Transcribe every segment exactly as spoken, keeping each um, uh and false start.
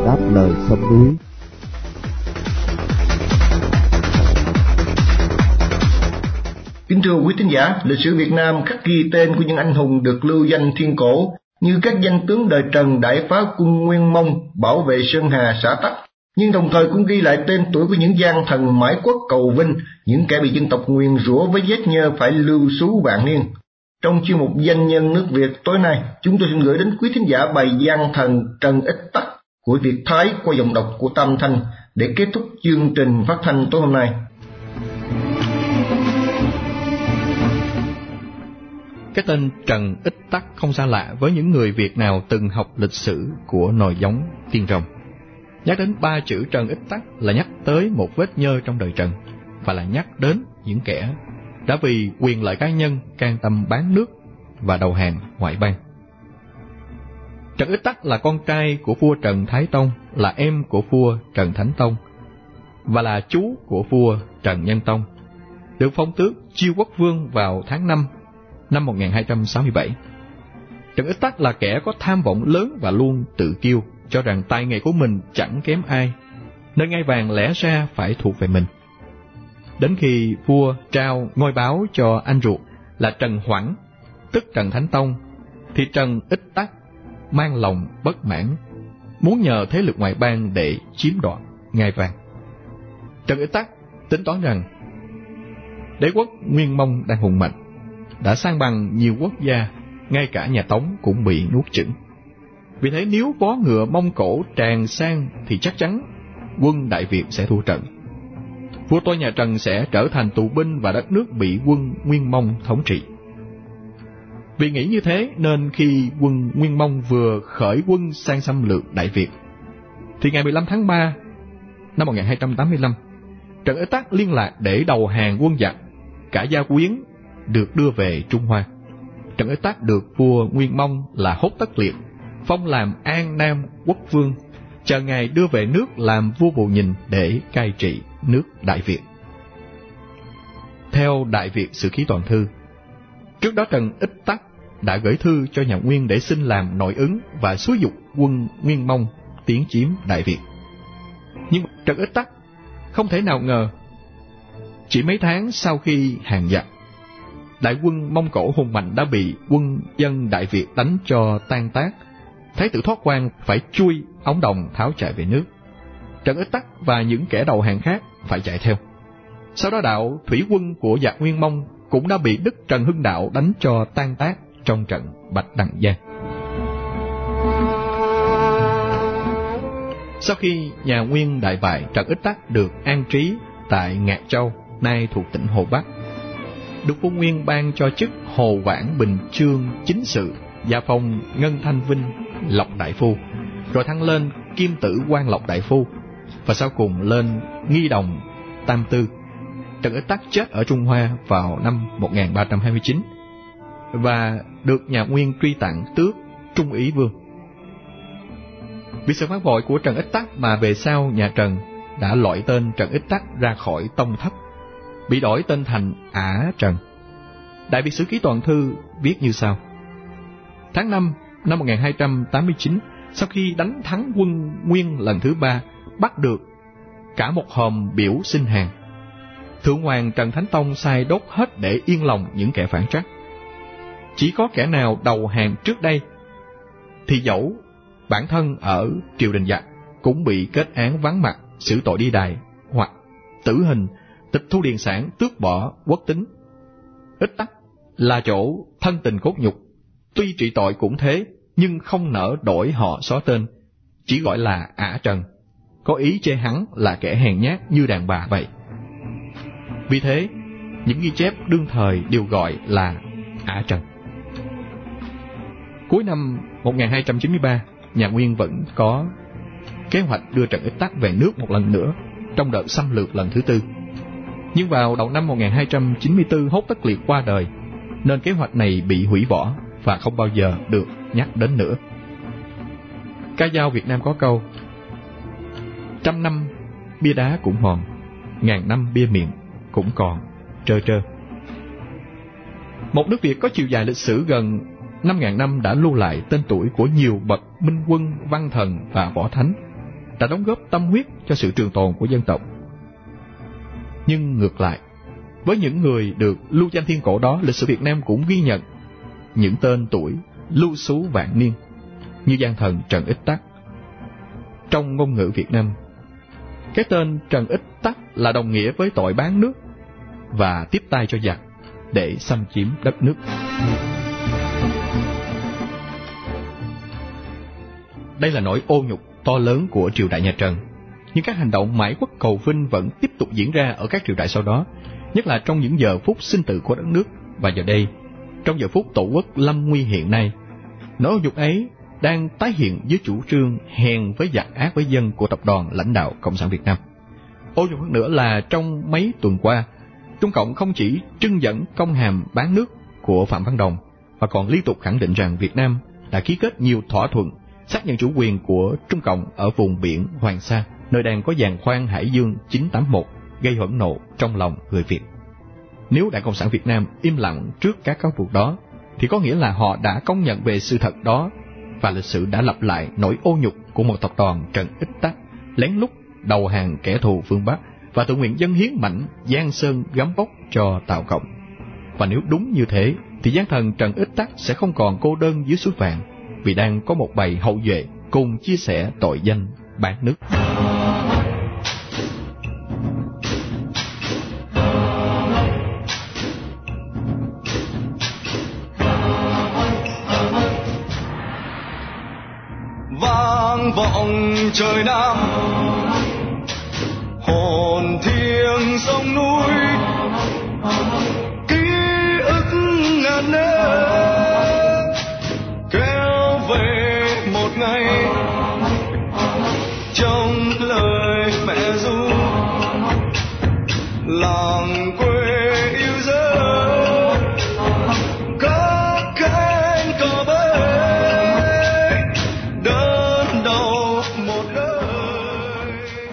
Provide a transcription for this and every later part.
đáp lời sông núi. Kính thưa quý thính giả, lịch sử Việt Nam khắc ghi tên của những anh hùng được lưu danh thiên cổ như các danh tướng đời Trần đại phá quân Nguyên Mông, bảo vệ Sơn Hà xã Tắc, nhưng đồng thời cũng ghi lại tên tuổi của những gian thần mãi quốc cầu vinh, những kẻ bị dân tộc nguyền rủa với vết nhơ phải lưu xú vạn niên. Trong chuyên mục Danh nhân nước Việt tối nay, chúng tôi xin gửi đến quý thính giả bài gian thần Trần Ích Tắc của Việt Thái qua giọng đọc của Tam Thanh để kết thúc chương trình phát thanh tối hôm nay. Cái tên Trần Ích Tắc không xa lạ với những người Việt nào từng học lịch sử của nòi giống tiên rồng. Nhắc đến ba chữ Trần Ích Tắc là nhắc tới một vết nhơ trong đời Trần, và là nhắc đến những kẻ đã vì quyền lợi cá nhân can tâm bán nước và đầu hàng ngoại bang. Trần Ích Tắc là con trai của vua Trần Thái Tông, là em của vua Trần Thánh Tông và là chú của vua Trần Nhân Tông, được phong tước Chiêu Quốc Vương vào tháng năm năm một nghìn hai trăm sáu mươi bảy. Trần Ích Tắc là kẻ có tham vọng lớn và luôn tự kiêu, cho rằng tài nghệ của mình chẳng kém ai, nên ngai vàng lẽ ra phải thuộc về mình. Đến khi vua trao ngôi báo cho anh ruột là Trần Hoảng, tức Trần Thánh Tông, thì Trần Ích Tắc mang lòng bất mãn, muốn nhờ thế lực ngoại bang để chiếm đoạt ngai vàng. Trần Ích Tắc tính toán rằng đế quốc Nguyên Mông đang hùng mạnh, đã san bằng nhiều quốc gia, ngay cả nhà Tống cũng bị nuốt chửng. Vì thế nếu vó ngựa Mông Cổ tràn sang thì chắc chắn quân Đại Việt sẽ thua trận. Vua tôi nhà Trần sẽ trở thành tù binh và đất nước bị quân Nguyên Mông thống trị. Vì nghĩ như thế nên khi quân Nguyên Mông vừa khởi quân sang xâm lược Đại Việt, thì ngày mười lăm tháng ba năm một nghìn hai trăm tám mươi lăm, Trần Ích Tắc liên lạc để đầu hàng quân giặc. Cả gia quyến được đưa về Trung Hoa. Trần Ích Tắc được vua Nguyên Mông là Hốt Tất Liệt phong làm An Nam Quốc Vương, chờ ngài đưa về nước làm vua Bù Nhìn để cai trị nước Đại Việt. Theo Đại Việt Sử Ký Toàn Thư, trước đó Trần Ích Tắc đã gửi thư cho nhà Nguyên để xin làm nội ứng và xúi giục quân Nguyên Mông tiến chiếm Đại Việt. Nhưng Trần Ích Tắc không thể nào ngờ, chỉ mấy tháng sau khi hàng giặc, đại quân Mông Cổ hùng mạnh đã bị quân dân Đại Việt đánh cho tan tác. Thái tử Thoát Quan phải chui ống đồng tháo chạy về nước. Trần Ích Tắc và những kẻ đầu hàng khác phải chạy theo. Sau đó đạo thủy quân của giặc Nguyên Mông cũng đã bị Đức Trần Hưng Đạo đánh cho tan tác trong trận Bạch Đằng Giang. Sau khi nhà Nguyên đại bại, Trần Ích Tắc được an trí tại Ngạc Châu, nay thuộc tỉnh Hồ Bắc, được vua Nguyên ban cho chức Hồ Quảng Bình Chương Chính Sự, gia phong Ngân Thanh Vinh Lộc Đại Phu, rồi thăng lên Kim Tử Quan Lộc Đại Phu, và sau cùng lên Nghi Đồng Tam Tư. Trần Ích Tắc chết ở Trung Hoa vào năm một nghìn ba trăm hai mươi chín và được nhà Nguyên truy tặng tước Trung Ý Vương. Vì sự phản bội của Trần Ích Tắc mà về sau nhà Trần đã loại tên Trần Ích Tắc ra khỏi tông thất, bị đổi tên thành Ả Trần. Đại Việt Sử Ký Toàn Thư viết như sau: Tháng năm năm một nghìn hai trăm tám mươi chín, sau khi đánh thắng quân Nguyên lần thứ ba, bắt được cả một hòm biểu xin hàng, Thượng Hoàng Trần Thánh Tông sai đốt hết để yên lòng những kẻ phản trắc. Chỉ có kẻ nào đầu hàng trước đây thì dẫu bản thân ở triều đình giặc cũng bị kết án vắng mặt, xử tội đi đày hoặc tử hình, tịch thu điền sản, tước bỏ quốc tính. Ích Tắc là chỗ thân tình cốt nhục, tuy trị tội cũng thế, nhưng không nỡ đổi họ xóa tên, chỉ gọi là Ả Trần, có ý chê hắn là kẻ hèn nhát như đàn bà vậy. Vì thế, những ghi chép đương thời đều gọi là Ả Trần. Cuối năm một nghìn hai trăm chín mươi ba, nhà Nguyên vẫn có kế hoạch đưa Trần Ích Tắc về nước một lần nữa trong đợt xâm lược lần thứ tư. Nhưng vào đầu năm một nghìn hai trăm chín mươi tư, Hốt Tất Liệt qua đời, nên kế hoạch này bị hủy bỏ và không bao giờ được nhắc đến nữa. Ca dao Việt Nam có câu: trăm năm bia đá cũng hòn, ngàn năm bia miệng cũng còn trơ trơ. Một nước Việt có chiều dài lịch sử gần năm ngàn năm đã lưu lại tên tuổi của nhiều bậc minh quân, văn thần và võ thánh. đã đóng góp tâm huyết cho sự trường tồn của dân tộc. Nhưng ngược lại, với những người được lưu danh thiên cổ đó, lịch sử Việt Nam cũng ghi nhận những tên tuổi lưu xú vạn niên như gian thần Trần Ích Tắc. Trong ngôn ngữ Việt Nam, cái tên Trần Ích Tắc là đồng nghĩa với tội bán nước và tiếp tay cho giặc để xâm chiếm đất nước. Đây là nỗi ô nhục to lớn của triều đại nhà Trần, nhưng các hành động mãi quốc cầu vinh vẫn tiếp tục diễn ra ở các triều đại sau đó, nhất là trong những giờ phút sinh tử của đất nước. Và giờ đây, trong giờ phút tổ quốc lâm nguy hiện nay, nỗi ô nhục ấy đang tái hiện dưới chủ trương hèn với giặc ác với dân của tập đoàn lãnh đạo Cộng sản Việt Nam. Ô nhục hơn nữa là trong mấy tuần qua, Trung Cộng không chỉ trưng dẫn công hàm bán nước của Phạm Văn Đồng, mà còn liên tục khẳng định rằng Việt Nam đã ký kết nhiều thỏa thuận xác nhận chủ quyền của Trung Cộng ở vùng biển Hoàng Sa, nơi đang có giàn khoan Hải Dương chín tám mốt, gây hỗn nộ trong lòng người Việt. Nếu Đảng Cộng sản Việt Nam im lặng trước các cáo buộc đó, thì có nghĩa là họ đã công nhận về sự thật đó, và lịch sử đã lặp lại nỗi ô nhục của một tập đoàn Trần Ích Tắc lén lút đầu hàng kẻ thù phương Bắc và tự nguyện dâng hiến mảnh Giang Sơn gấm vóc cho Tào Cộng. Và nếu đúng như thế, thì gian thần Trần Ích Tắc sẽ không còn cô đơn dưới suối vàng, vì đang có một bầy hậu duệ cùng chia sẻ tội danh bán nước. Vang vọng trời Nam, hồn thiêng sông núi, ký ức ngàn năm kéo về một ngày trong lời mẹ ru, làng quê yêu dấu có cánh cò bay đơn đầu một đời.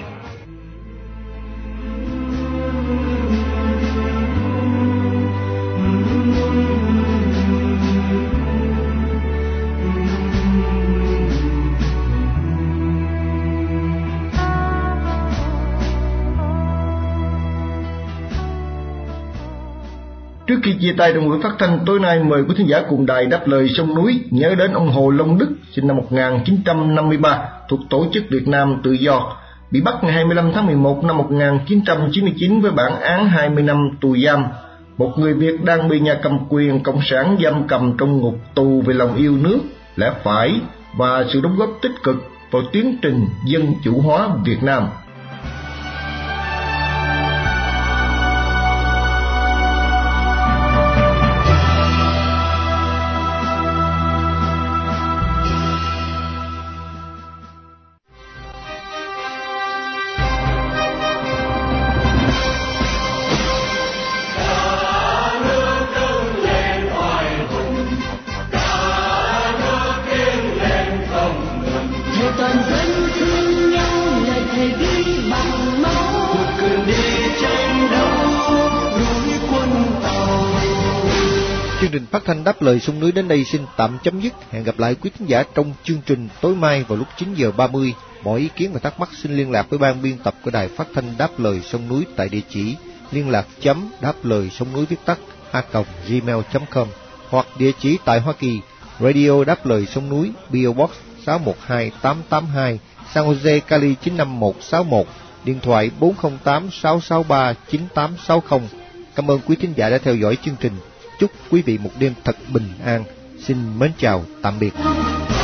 Trước khi chia tay trong buổi phát thanh tối nay, mời quý thính giả cùng đài Đáp Lời Sông Núi nhớ đến ông Hồ Long Đức, sinh năm một nghìn chín trăm năm mươi ba, thuộc Tổ chức Việt Nam Tự Do, bị bắt ngày hai mươi lăm tháng mười một năm một nghìn chín trăm chín mươi chín với bản án hai mươi năm tù giam. Một người Việt đang bị nhà cầm quyền Cộng sản giam cầm trong ngục tù về lòng yêu nước, lẽ phải và sự đóng góp tích cực vào tiến trình dân chủ hóa Việt Nam. Chương trình phát thanh Đáp Lời Sông Núi đến đây xin tạm chấm dứt. Hẹn gặp lại quý thính giả trong chương trình tối mai vào lúc chín giờ ba mươi. Mọi ý kiến và thắc mắc xin liên lạc với ban biên tập của đài phát thanh Đáp Lời Sông Núi tại địa chỉ liên lạc chấm đáp lời sông núi viết tắt a còng gmail chấm com, hoặc địa chỉ tại Hoa Kỳ, Radio Đáp Lời Sông Núi, pê ô Box sáu một hai tám tám hai, San Jose, Cali chín năm một sáu một, điện thoại bốn không tám sáu sáu ba chín tám sáu không. Cảm ơn quý thính giả đã theo dõi chương trình. Chúc quý vị một đêm thật bình an. Xin mến chào, tạm biệt.